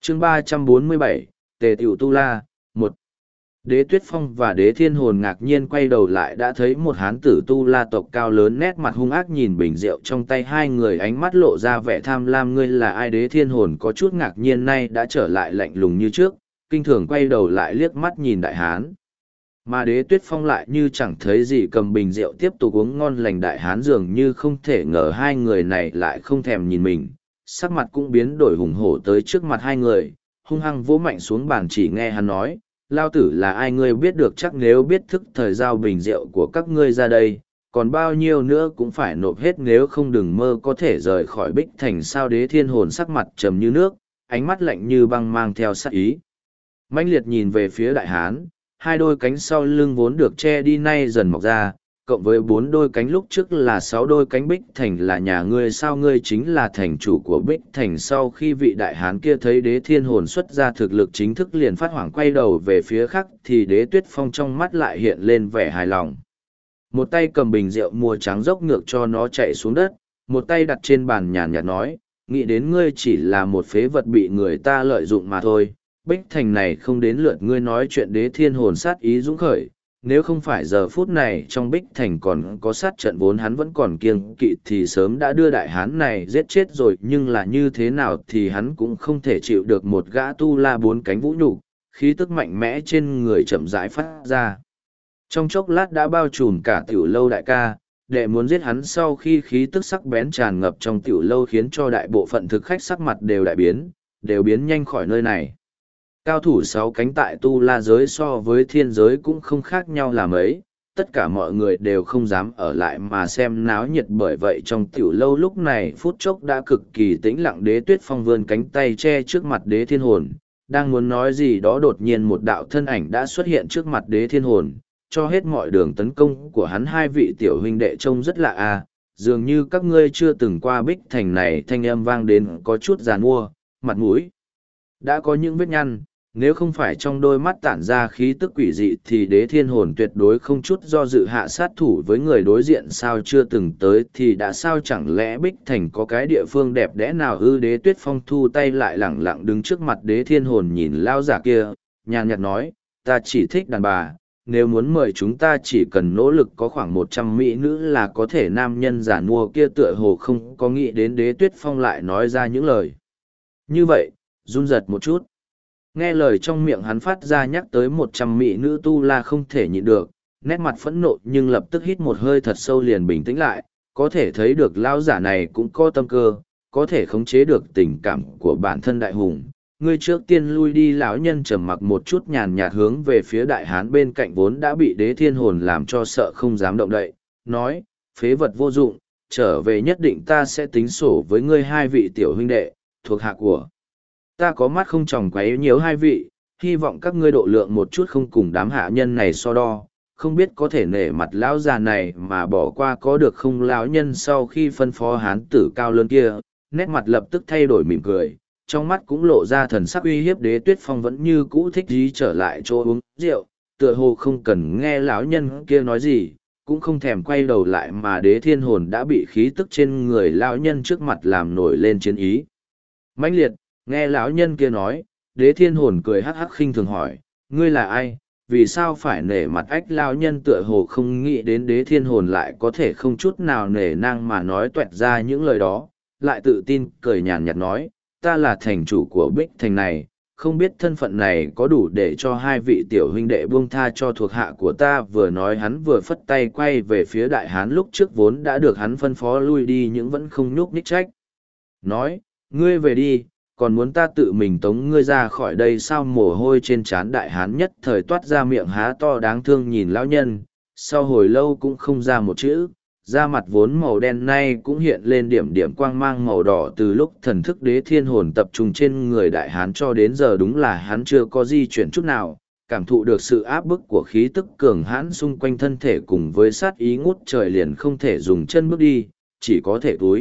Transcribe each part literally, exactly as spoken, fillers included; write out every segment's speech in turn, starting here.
chương ba trăm bốn mươi bảy, Tề Tiểu Tu La, một. Đế Tuyết Phong và Đế Thiên Hồn ngạc nhiên quay đầu lại đã thấy một hán tử Tu La tộc cao lớn nét mặt hung ác nhìn bình rượu trong tay hai người, ánh mắt lộ ra vẻ tham lam. Ngươi là ai? Đế Thiên Hồn có chút ngạc nhiên, nay đã trở lại lạnh lùng như trước, kinh thường quay đầu lại liếc mắt nhìn đại hán. Mà Đế Tuyết Phong lại như chẳng thấy gì, cầm bình rượu tiếp tục uống ngon lành. Đại hán dường như không thể ngờ hai người này lại không thèm nhìn mình, sắc mặt cũng biến đổi hùng hổ tới trước mặt hai người, hung hăng vỗ mạnh xuống bàn. Chỉ nghe hắn nói, lao tử là ai ngươi biết được chắc, nếu biết thức thời giao bình rượu của các ngươi ra đây, còn bao nhiêu nữa cũng phải nộp hết, nếu không đừng mơ có thể rời khỏi Bích Thành. Sao? Đế Thiên Hồn sắc mặt trầm như nước, ánh mắt lạnh như băng mang theo sát ý mãnh liệt nhìn về phía đại hán. Hai đôi cánh sau lưng vốn được che đi nay dần mọc ra, cộng với bốn đôi cánh lúc trước là sáu đôi cánh. Bích Thành là nhà ngươi sao? Ngươi chính là thành chủ của Bích Thành. Sau khi vị đại hán kia thấy Đế Thiên Hồn xuất ra thực lực chính thức liền phát hoảng quay đầu về phía khác, thì Đế Tuyết Phong trong mắt lại hiện lên vẻ hài lòng. Một tay cầm bình rượu mùa trắng dốc ngược cho nó chạy xuống đất, một tay đặt trên bàn nhàn nhạt nói, nghĩ đến ngươi chỉ là một phế vật bị người ta lợi dụng mà thôi. Bích Thành này không đến lượt ngươi nói chuyện. Đế Thiên Hồn sát ý dũng khởi, nếu không phải giờ phút này trong Bích Thành còn có sát trận vốn hắn vẫn còn kiêng kỵ thì sớm đã đưa đại hán này giết chết rồi, nhưng là như thế nào thì hắn cũng không thể chịu được một gã tu la bốn cánh vũ nhục, khí tức mạnh mẽ trên người chậm rãi phát ra. Trong chốc lát đã bao trùm cả tiểu lâu. Đại ca, đệ muốn giết hắn. Sau khi khí tức sắc bén tràn ngập trong tiểu lâu khiến cho đại bộ phận thực khách sắc mặt đều đại biến, đều biến nhanh khỏi nơi này. Cao thủ sáu cánh tại tu la giới so với thiên giới cũng không khác nhau là mấy, tất cả mọi người đều không dám ở lại mà xem náo nhiệt. Bởi vậy trong tiểu lâu lúc này phút chốc đã cực kỳ tĩnh lặng. Đế Tuyết Phong vươn cánh tay che trước mặt Đế Thiên Hồn, đang muốn nói gì đó đột nhiên một đạo thân ảnh đã xuất hiện trước mặt Đế Thiên Hồn, cho hết mọi đường tấn công của hắn. Hai vị tiểu huynh đệ trông rất lạ à, dường như các ngươi chưa từng qua Bích Thành này. Thanh âm vang đến có chút giàn mua, mặt mũi đã có những vết nhăn. Nếu không phải trong đôi mắt tản ra khí tức quỷ dị thì Đế Thiên Hồn tuyệt đối không chút do dự hạ sát thủ với người đối diện. Sao chưa từng tới thì đã sao? Chẳng lẽ Bích Thành có cái địa phương đẹp đẽ nào ư? Đế Tuyết Phong thu tay lại lẳng lặng đứng trước mặt Đế Thiên Hồn, nhìn lao giả kia, nhàn nhạt nói, ta chỉ thích đàn bà, nếu muốn mời chúng ta chỉ cần nỗ lực có khoảng một trăm mỹ nữ là có thể. Nam nhân giả nua kia tựa hồ không có nghĩ đến Đế Tuyết Phong lại nói ra những lời như vậy, run giật một chút. Nghe lời trong miệng hắn phát ra nhắc tới một trăm mỹ nữ tu la không thể nhịn được, nét mặt phẫn nộ nhưng lập tức hít một hơi thật sâu liền bình tĩnh lại, có thể thấy được lão giả này cũng có tâm cơ, có thể khống chế được tình cảm của bản thân đại hùng. Ngươi trước tiên lui đi. Lão nhân trầm mặc một chút nhàn nhạt hướng về phía đại hán bên cạnh vốn đã bị Đế Thiên Hồn làm cho sợ không dám động đậy, nói, phế vật vô dụng, trở về nhất định ta sẽ tính sổ với ngươi. Hai vị tiểu huynh đệ thuộc hạ của ta có mắt không tròng quấy nhiễu hai vị, hy vọng các ngươi độ lượng một chút, không cùng đám hạ nhân này so đo, không biết có thể nể mặt lão già này mà bỏ qua có được không? Lão nhân sau khi phân phó hán tử cao lớn kia, nét mặt lập tức thay đổi mỉm cười, trong mắt cũng lộ ra thần sắc uy hiếp. Đế Tuyết Phong vẫn như cũ thích gì trở lại chỗ uống rượu, tựa hồ không cần nghe lão nhân kia nói gì, cũng không thèm quay đầu lại. Mà Đế Thiên Hồn đã bị khí tức trên người lão nhân trước mặt làm nổi lên chiến ý mãnh liệt. Nghe lão nhân kia nói, Đế Thiên Hồn cười hắc hắc khinh thường hỏi, ngươi là ai, vì sao phải nể mặt? Ách, lão nhân tựa hồ không nghĩ đến Đế Thiên Hồn lại có thể không chút nào nể nang mà nói toẹt ra những lời đó, lại tự tin cười nhàn nhạt nói, ta là thành chủ của Bích Thành này, không biết thân phận này có đủ để cho hai vị tiểu huynh đệ buông tha cho thuộc hạ của ta. Vừa nói hắn vừa phất tay quay về phía đại hán lúc trước vốn đã được hắn phân phó lui đi nhưng vẫn không nhúc nhích trách. Nói, ngươi về đi, còn muốn ta tự mình tống ngươi ra khỏi đây sao? Mồ hôi trên trán đại hán nhất thời toát ra, miệng há to đáng thương nhìn lão nhân, sau hồi lâu cũng không ra một chữ. Da mặt vốn màu đen nay cũng hiện lên điểm điểm quang mang màu đỏ. Từ lúc thần thức Đế Thiên Hồn tập trung trên người đại hán cho đến giờ đúng là hắn chưa có di chuyển chút nào, cảm thụ được sự áp bức của khí tức cường hãn xung quanh thân thể cùng với sát ý ngút trời, liền không thể dùng chân bước đi, chỉ có thể cúi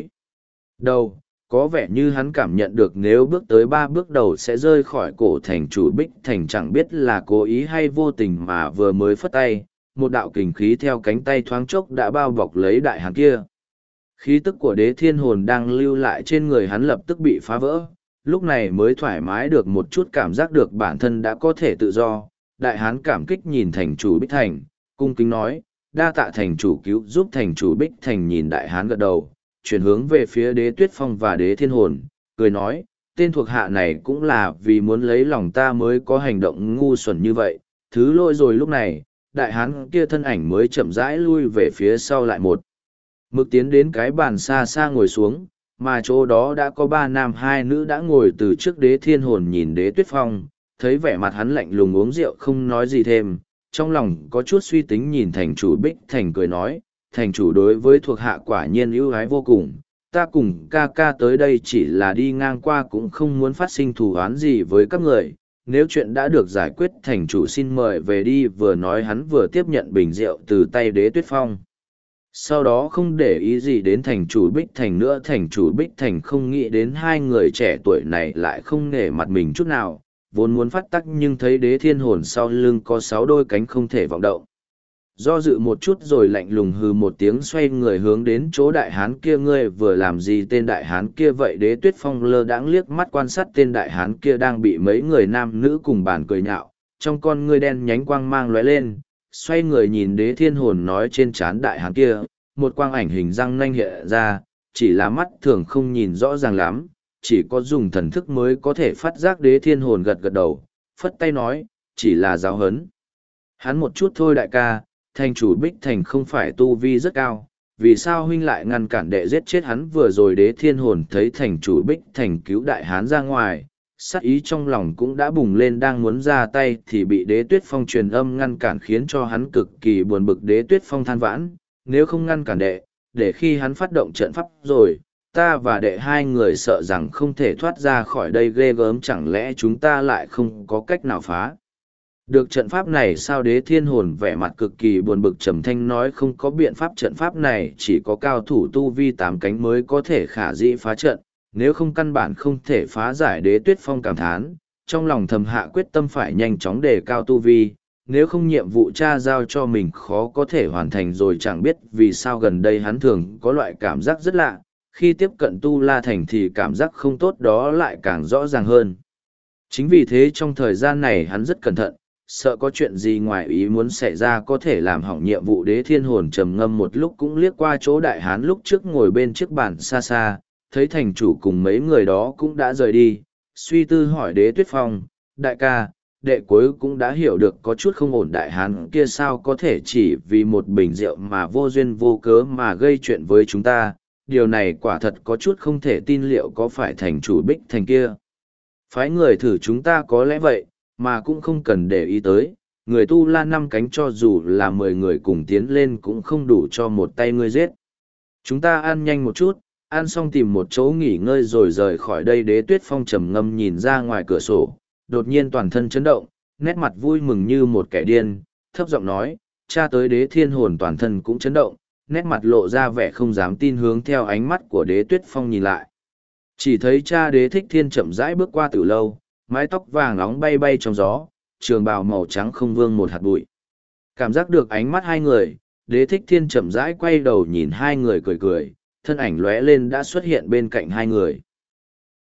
đầu. Có vẻ như hắn cảm nhận được nếu bước tới ba bước đầu sẽ rơi khỏi cổ thành chủ Bích Thành, chẳng biết là cố ý hay vô tình mà vừa mới phất tay, một đạo kình khí theo cánh tay thoáng chốc đã bao bọc lấy đại hán kia. Khí tức của Đế Thiên Hồn đang lưu lại trên người hắn lập tức bị phá vỡ, lúc này mới thoải mái được một chút cảm giác được bản thân đã có thể tự do. Đại hán cảm kích nhìn thành chủ Bích Thành, cung kính nói, đa tạ thành chủ cứu giúp. Thành chủ Bích Thành nhìn đại hán gật đầu, chuyển hướng về phía đế Tuyết Phong và đế Thiên Hồn, cười nói, tên thuộc hạ này cũng là vì muốn lấy lòng ta mới có hành động ngu xuẩn như vậy, thứ lỗi rồi. Lúc này, đại hán kia thân ảnh mới chậm rãi lui về phía sau lại một mực tiến đến cái bàn xa xa ngồi xuống, mà chỗ đó đã có ba nam hai nữ đã ngồi từ trước. Đế Thiên Hồn nhìn đế Tuyết Phong, thấy vẻ mặt hắn lạnh lùng uống rượu không nói gì thêm, trong lòng có chút suy tính nhìn thành chủ Bích Thành cười nói, thành chủ đối với thuộc hạ quả nhiên ưu ái vô cùng, ta cùng ca ca tới đây chỉ là đi ngang qua cũng không muốn phát sinh thù oán gì với các người, nếu chuyện đã được giải quyết thành chủ xin mời về đi. Vừa nói hắn vừa tiếp nhận bình rượu từ tay đế Tuyết Phong, sau đó không để ý gì đến thành chủ Bích Thành nữa. Thành chủ Bích Thành không nghĩ đến hai người trẻ tuổi này lại không nể mặt mình chút nào, vốn muốn phát tắc nhưng thấy đế Thiên Hồn sau lưng có sáu đôi cánh không thể vọng động. Do dự một chút rồi lạnh lùng hừ một tiếng, xoay người hướng đến chỗ đại hán kia. Ngươi vừa làm gì tên đại hán kia vậy? Đế Tuyết Phong lơ đãng liếc mắt quan sát tên đại hán kia đang bị mấy người nam nữ cùng bàn cười nhạo, trong con ngươi đen nhánh quang mang lóe lên, xoay người nhìn đế Thiên Hồn nói, trên trán đại hán kia một quang ảnh hình răng nanh hiện ra, chỉ là mắt thường không nhìn rõ ràng lắm, chỉ có dùng thần thức mới có thể phát giác. Đế Thiên Hồn gật gật đầu, phất tay nói, chỉ là giáo hấn hắn một chút thôi đại ca. Thành chủ Bích Thành không phải tu vi rất cao, vì sao huynh lại ngăn cản đệ giết chết hắn vừa rồi? Đế Thiên Hồn thấy thành chủ Bích Thành cứu đại hán ra ngoài, sát ý trong lòng cũng đã bùng lên, đang muốn ra tay thì bị đế Tuyết Phong truyền âm ngăn cản, khiến cho hắn cực kỳ buồn bực. Đế Tuyết Phong than vãn, nếu không ngăn cản đệ, để khi hắn phát động trận pháp rồi, ta và đệ hai người sợ rằng không thể thoát ra khỏi đây, ghê gớm, chẳng lẽ chúng ta lại không có cách nào phá được trận pháp này sao? Đế Thiên Hồn vẻ mặt cực kỳ buồn bực trầm thanh nói, không có biện pháp, trận pháp này chỉ có cao thủ tu vi tám cánh mới có thể khả dĩ phá trận, nếu không căn bản không thể phá giải. Đế Tuyết Phong cảm thán, trong lòng thầm hạ quyết tâm phải nhanh chóng đề cao tu vi, nếu không nhiệm vụ cha giao cho mình khó có thể hoàn thành rồi. Chẳng biết vì sao gần đây hắn thường có loại cảm giác rất lạ, khi tiếp cận Tu La Thành thì cảm giác không tốt đó lại càng rõ ràng hơn. Chính vì thế trong thời gian này hắn rất cẩn thận, sợ có chuyện gì ngoài ý muốn xảy ra có thể làm hỏng nhiệm vụ. Đế Thiên Hồn trầm ngâm một lúc cũng liếc qua chỗ đại hán lúc trước ngồi bên chiếc bàn xa xa, thấy thành chủ cùng mấy người đó cũng đã rời đi, suy tư hỏi đế Tuyết Phong, đại ca, đệ cuối cũng đã hiểu được có chút không ổn. Đại hán kia sao có thể chỉ vì một bình rượu mà vô duyên vô cớ mà gây chuyện với chúng ta, điều này quả thật có chút không thể tin. Liệu có phải thành chủ Bích Thành kia phái người thử chúng ta? Có lẽ vậy, mà cũng không cần để ý tới, người Tu La năm cánh cho dù là mười người cùng tiến lên cũng không đủ cho một tay ngươi giết. Chúng ta ăn nhanh một chút, ăn xong tìm một chỗ nghỉ ngơi rồi rời khỏi đây. Đế Tuyết Phong trầm ngâm nhìn ra ngoài cửa sổ, đột nhiên toàn thân chấn động, nét mặt vui mừng như một kẻ điên, thấp giọng nói, cha tới. Đế Thiên Hồn toàn thân cũng chấn động, nét mặt lộ ra vẻ không dám tin, hướng theo ánh mắt của đế Tuyết Phong nhìn lại. Chỉ thấy cha đế Thích Thiên chậm rãi bước qua từ lâu, mái tóc vàng nóng bay bay trong gió, trường bào màu trắng không vương một hạt bụi. Cảm giác được ánh mắt hai người, đế Thích Thiên chậm rãi quay đầu nhìn hai người cười cười, thân ảnh lóe lên đã xuất hiện bên cạnh hai người.